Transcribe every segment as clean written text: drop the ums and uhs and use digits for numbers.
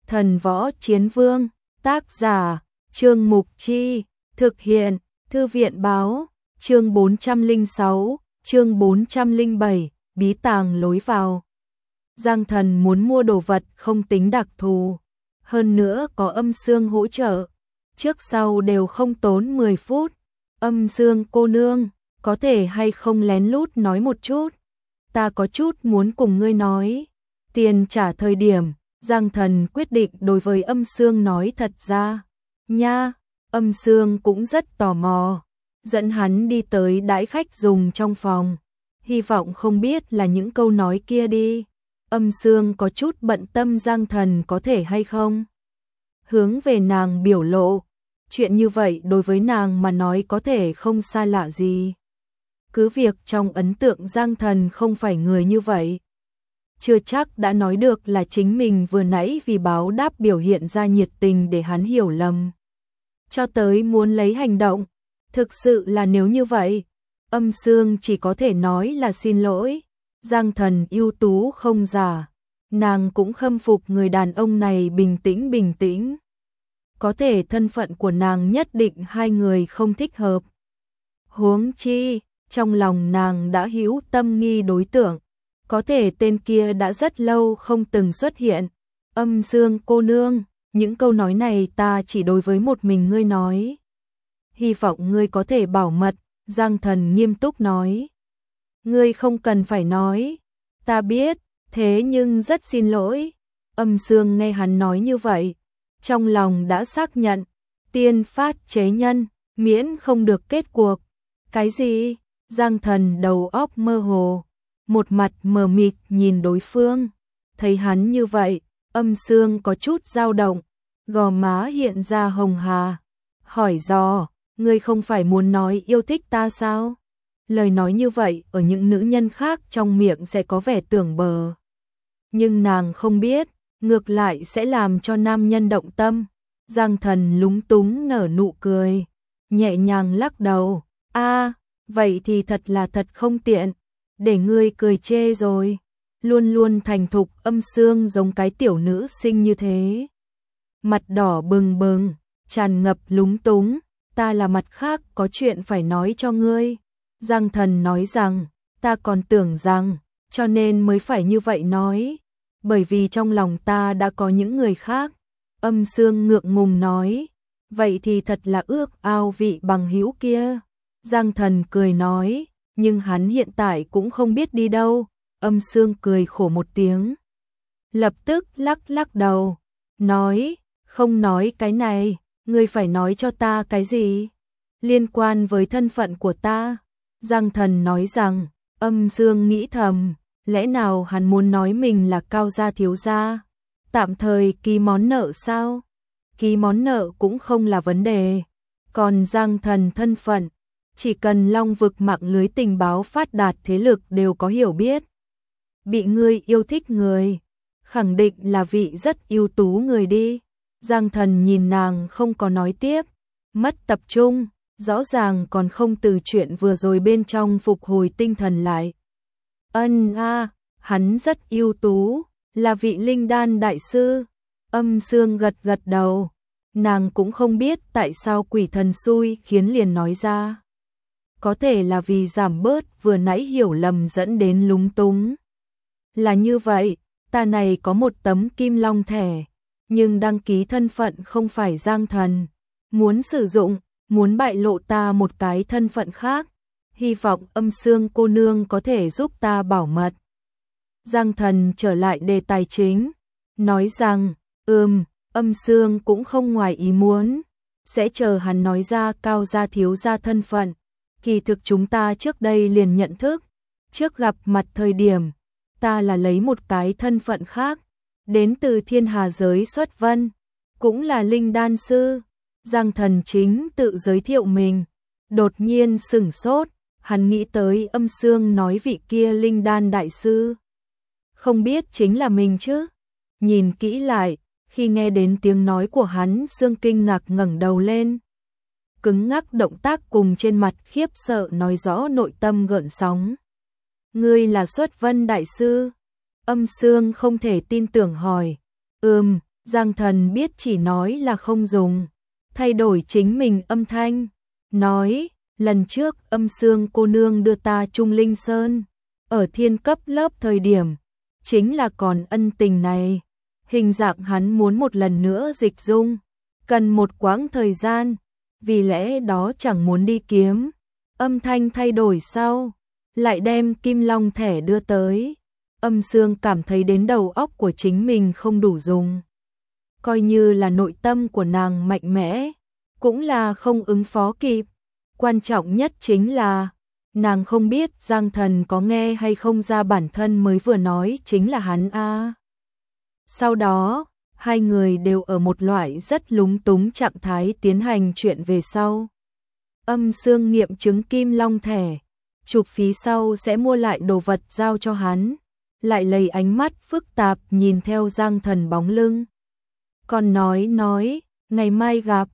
Thần Võ Chiến Vương, tác giả, Trương Mục Chi, thực hiện, Thư viện báo, chương 406, chương 407, bí tàng lối vào. Giang Thần muốn mua đồ vật không tính đặc thù, hơn nữa có Âm Sương hỗ trợ, trước sau đều không tốn 10 phút. Âm Sương cô nương, có thể hay không lén lút nói một chút? Ta có chút muốn cùng ngươi nói. Tiền trả thời điểm, Giang Thần quyết định đối với Âm Sương nói thật ra. Nha, Âm Sương cũng rất tò mò, dẫn hắn đi tới đãi khách dùng trong phòng. Hy vọng không biết là những câu nói kia đi. Âm Sương có chút bận tâm Giang Thần có thể hay không hướng về nàng biểu lộ. Chuyện như vậy đối với nàng mà nói có thể không xa lạ gì. Cứ việc trong ấn tượng Giang Thần không phải người như vậy. Chưa chắc đã nói được là chính mình vừa nãy vì báo đáp biểu hiện ra nhiệt tình để hắn hiểu lầm. Cho tới muốn lấy hành động. Thực sự là nếu như vậy, Âm Sương chỉ có thể nói là xin lỗi. Giang Thần ưu tú không giả, nàng cũng khâm phục người đàn ông này bình tĩnh. Có thể thân phận của nàng nhất định hai người không thích hợp. Huống chi, trong lòng nàng đã hữu tâm nghi đối tượng, có thể tên kia đã rất lâu không từng xuất hiện. Âm Sương cô nương, những câu nói này ta chỉ đối với một mình ngươi nói. Hy vọng ngươi có thể bảo mật, Giang Thần nghiêm túc nói. Ngươi không cần phải nói, ta biết, thế nhưng rất xin lỗi. Âm Sương nghe hắn nói như vậy, trong lòng đã xác nhận, tiên phát chế nhân, miễn không được kết cuộc. Cái gì? Giang Thần đầu óc mơ hồ, một mặt mờ mịt nhìn đối phương. Thấy hắn như vậy, Âm Sương có chút dao động, gò má hiện ra hồng hà. Hỏi dò, ngươi không phải muốn nói yêu thích ta sao? Lời nói như vậy ở những nữ nhân khác trong miệng sẽ có vẻ tưởng bờ. Nhưng nàng không biết, ngược lại sẽ làm cho nam nhân động tâm. Giang Thần lúng túng nở nụ cười, nhẹ nhàng lắc đầu. Vậy thì thật là thật không tiện, để ngươi cười chê rồi. Luôn luôn thành thục Âm Sương giống cái tiểu nữ sinh như thế. Mặt đỏ bừng bừng, tràn ngập lúng túng. Ta là mặt khác có chuyện phải nói cho ngươi. Giang Thần nói rằng, ta còn tưởng rằng, cho nên mới phải như vậy nói. Bởi vì trong lòng ta đã có những người khác. Âm Sương ngượng ngùng nói, vậy thì thật là ước ao vị bằng hữu kia. Giang Thần cười nói, nhưng hắn hiện tại cũng không biết đi đâu. Âm Sương cười khổ một tiếng, lập tức lắc đầu, nói, không nói cái này, ngươi phải nói cho ta cái gì? Liên quan với thân phận của ta. Giang Thần nói rằng, Âm Sương nghĩ thầm, lẽ nào hắn muốn nói mình là Cao gia thiếu gia? Tạm thời ký món nợ sao? Ký món nợ cũng không là vấn đề. Còn Giang Thần thân phận, chỉ cần Long vực mạng lưới tình báo phát đạt thế lực đều có hiểu biết. Bị ngươi yêu thích người, khẳng định là vị rất ưu tú người đi. Giang Thần nhìn nàng không có nói tiếp, mất tập trung, rõ ràng còn không từ chuyện vừa rồi bên trong phục hồi tinh thần lại. Hắn rất ưu tú, là vị linh đan đại sư. Âm Sương gật đầu, nàng cũng không biết tại sao quỷ thần xui khiến liền nói ra. Có thể là vì giảm bớt vừa nãy hiểu lầm dẫn đến lúng túng. Là như vậy, ta này có một tấm kim long thẻ, nhưng đăng ký thân phận không phải Giang Thần. Muốn sử dụng, muốn bại lộ ta một cái thân phận khác. Hy vọng Âm Sương cô nương có thể giúp ta bảo mật. Giang Thần trở lại đề tài chính, nói rằng, Âm Sương cũng không ngoài ý muốn, sẽ chờ hắn nói ra Cao gia thiếu gia thân phận. Kỳ thực chúng ta trước đây liền nhận thức, trước gặp mặt thời điểm, ta là lấy một cái thân phận khác, đến từ thiên hà giới xuất vân, cũng là linh đan sư. Giang Thần chính tự giới thiệu mình, đột nhiên sửng sốt, hắn nghĩ tới Âm Sương nói vị kia linh đan đại sư. Không biết chính là mình chứ? Nhìn kỹ lại, khi nghe đến tiếng nói của hắn, Sương kinh ngạc ngẩng đầu lên. Cứng ngắc động tác cùng trên mặt khiếp sợ nói rõ nội tâm gợn sóng. Ngươi là Xuất Vân đại sư? Âm Sương không thể tin tưởng hỏi. Giang Thần biết chỉ nói là không dùng, thay đổi chính mình âm thanh, nói, lần trước Âm Sương cô nương đưa ta Trung Linh Sơn, ở thiên cấp lớp thời điểm, chính là còn ân tình này, hình dạng hắn muốn một lần nữa dịch dung, cần một quãng thời gian, vì lẽ đó chẳng muốn đi kiếm, âm thanh thay đổi sau, lại đem Kim Long thẻ đưa tới. Âm Sương cảm thấy đến đầu óc của chính mình không đủ dùng. Coi như là nội tâm của nàng mạnh mẽ, cũng là không ứng phó kịp. Quan trọng nhất chính là, nàng không biết Giang Thần có nghe hay không ra bản thân mới vừa nói chính là hắn a. Sau đó, hai người đều ở một loại rất lúng túng trạng thái tiến hành chuyện về sau. Âm Sương nghiệm chứng Kim Long thẻ, chụp phí sau sẽ mua lại đồ vật giao cho hắn, lại lấy ánh mắt phức tạp nhìn theo Giang Thần bóng lưng. Còn nói, ngày mai gặp,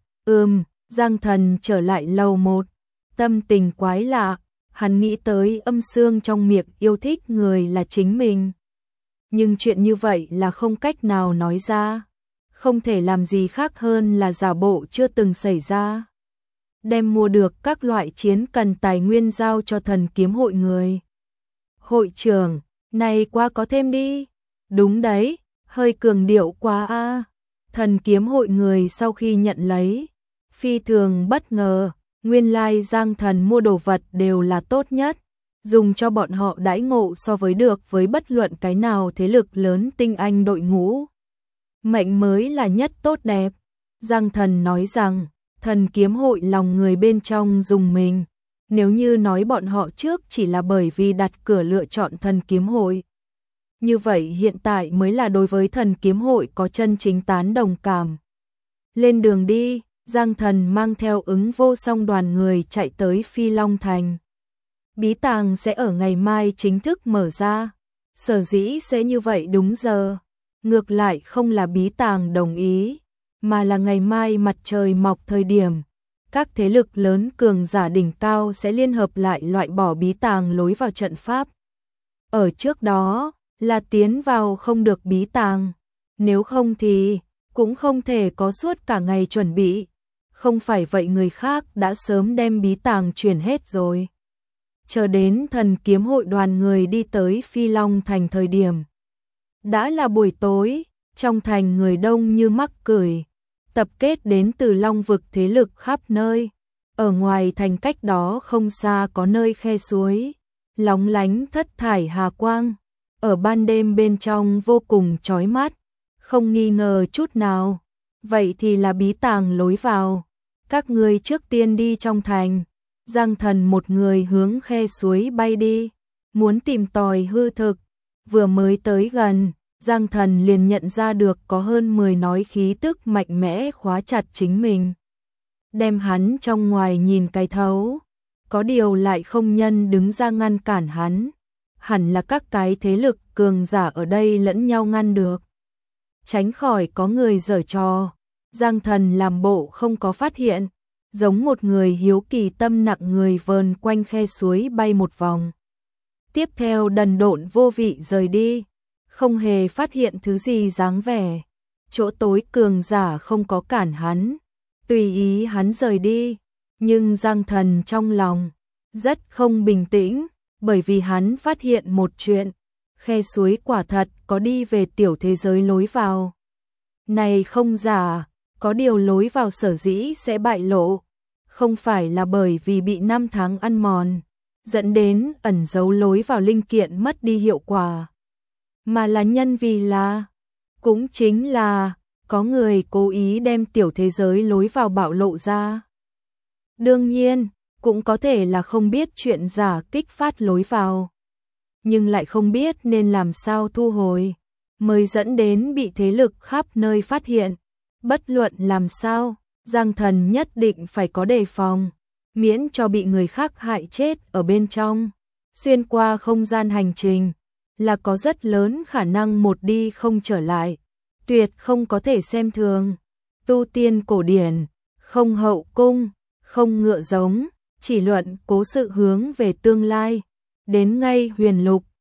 Giang Thần trở lại lầu 1, tâm tình quái lạ, hắn nghĩ tới Âm Sương trong miệng yêu thích người là chính mình. Nhưng chuyện như vậy là không cách nào nói ra, không thể làm gì khác hơn là giả bộ chưa từng xảy ra. Đem mua được các loại chiến cần tài nguyên giao cho Thần Kiếm hội người. Hội trưởng, này quá có thêm đi. Đúng đấy, hơi cường điệu quá a. Thần Kiếm hội người sau khi nhận lấy, phi thường bất ngờ, nguyên lai Giang Thần mua đồ vật đều là tốt nhất, dùng cho bọn họ đãi ngộ so với được với bất luận cái nào thế lực lớn tinh anh đội ngũ. Mệnh mới là nhất tốt đẹp. Giang Thần nói rằng, Thần Kiếm hội lòng người bên trong dùng mình, nếu như nói bọn họ trước chỉ là bởi vì đặt cửa lựa chọn Thần Kiếm hội. Như vậy hiện tại mới là đối với Thần Kiếm hội có chân chính tán đồng cảm. Lên đường đi, Giang Thần mang theo Ứng Vô Song đoàn người chạy tới Phi Long Thành. Bí tàng sẽ ở ngày mai chính thức mở ra, sở dĩ sẽ như vậy đúng giờ. Ngược lại không là bí tàng đồng ý, mà là ngày mai mặt trời mọc thời điểm, các thế lực lớn cường giả đỉnh cao sẽ liên hợp lại loại bỏ bí tàng lối vào trận pháp. Ở trước đó, là tiến vào không được bí tàng, nếu không thì cũng không thể có suốt cả ngày chuẩn bị, không phải vậy người khác đã sớm đem bí tàng chuyển hết rồi. Chờ đến Thần Kiếm hội đoàn người đi tới Phi Long Thành thời điểm, đã là buổi tối, trong thành người đông như mắc cười, tập kết đến từ Long vực thế lực khắp nơi. Ở ngoài thành cách đó không xa có nơi khe suối, lóng lánh thất thải hà quang, ở ban đêm bên trong vô cùng chói mắt, không nghi ngờ chút nào. Vậy thì là bí tàng lối vào, các ngươi trước tiên đi trong thành. Giang Thần một người hướng khe suối bay đi, muốn tìm tòi hư thực. Vừa mới tới gần, Giang Thần liền nhận ra được có hơn 10 nói khí tức mạnh mẽ khóa chặt chính mình, đem hắn trong ngoài nhìn cái thấu. Có điều lại không nhân đứng ra ngăn cản hắn, hẳn là các cái thế lực cường giả ở đây lẫn nhau ngăn được, tránh khỏi có người giở trò. Giang Thần làm bộ không có phát hiện, giống một người hiếu kỳ tâm nặng người vờn quanh khe suối bay một vòng. Tiếp theo đần độn vô vị rời đi, không hề phát hiện thứ gì dáng vẻ. Chỗ tối cường giả không có cản hắn, tùy ý hắn rời đi, nhưng Giang Thần trong lòng rất không bình tĩnh, bởi vì hắn phát hiện một chuyện, khe suối quả thật có đi về tiểu thế giới lối vào. Này không giả, có điều lối vào sở dĩ sẽ bại lộ, không phải là bởi vì bị năm tháng ăn mòn, dẫn đến ẩn giấu lối vào linh kiện mất đi hiệu quả, mà là nhân vì là, cũng chính là, có người cố ý đem tiểu thế giới lối vào bạo lộ ra. Đương nhiên, cũng có thể là không biết chuyện giả kích phát lối vào, nhưng lại không biết nên làm sao thu hồi, mới dẫn đến bị thế lực khắp nơi phát hiện. Bất luận làm sao, Giang Thần nhất định phải có đề phòng, miễn cho bị người khác hại chết ở bên trong. Xuyên qua không gian hành trình, là có rất lớn khả năng một đi không trở lại, tuyệt không có thể xem thường. Tu tiên cổ điển, không hậu cung, không ngựa giống, chỉ luận cố sự hướng về tương lai. Đến ngay huyền lục,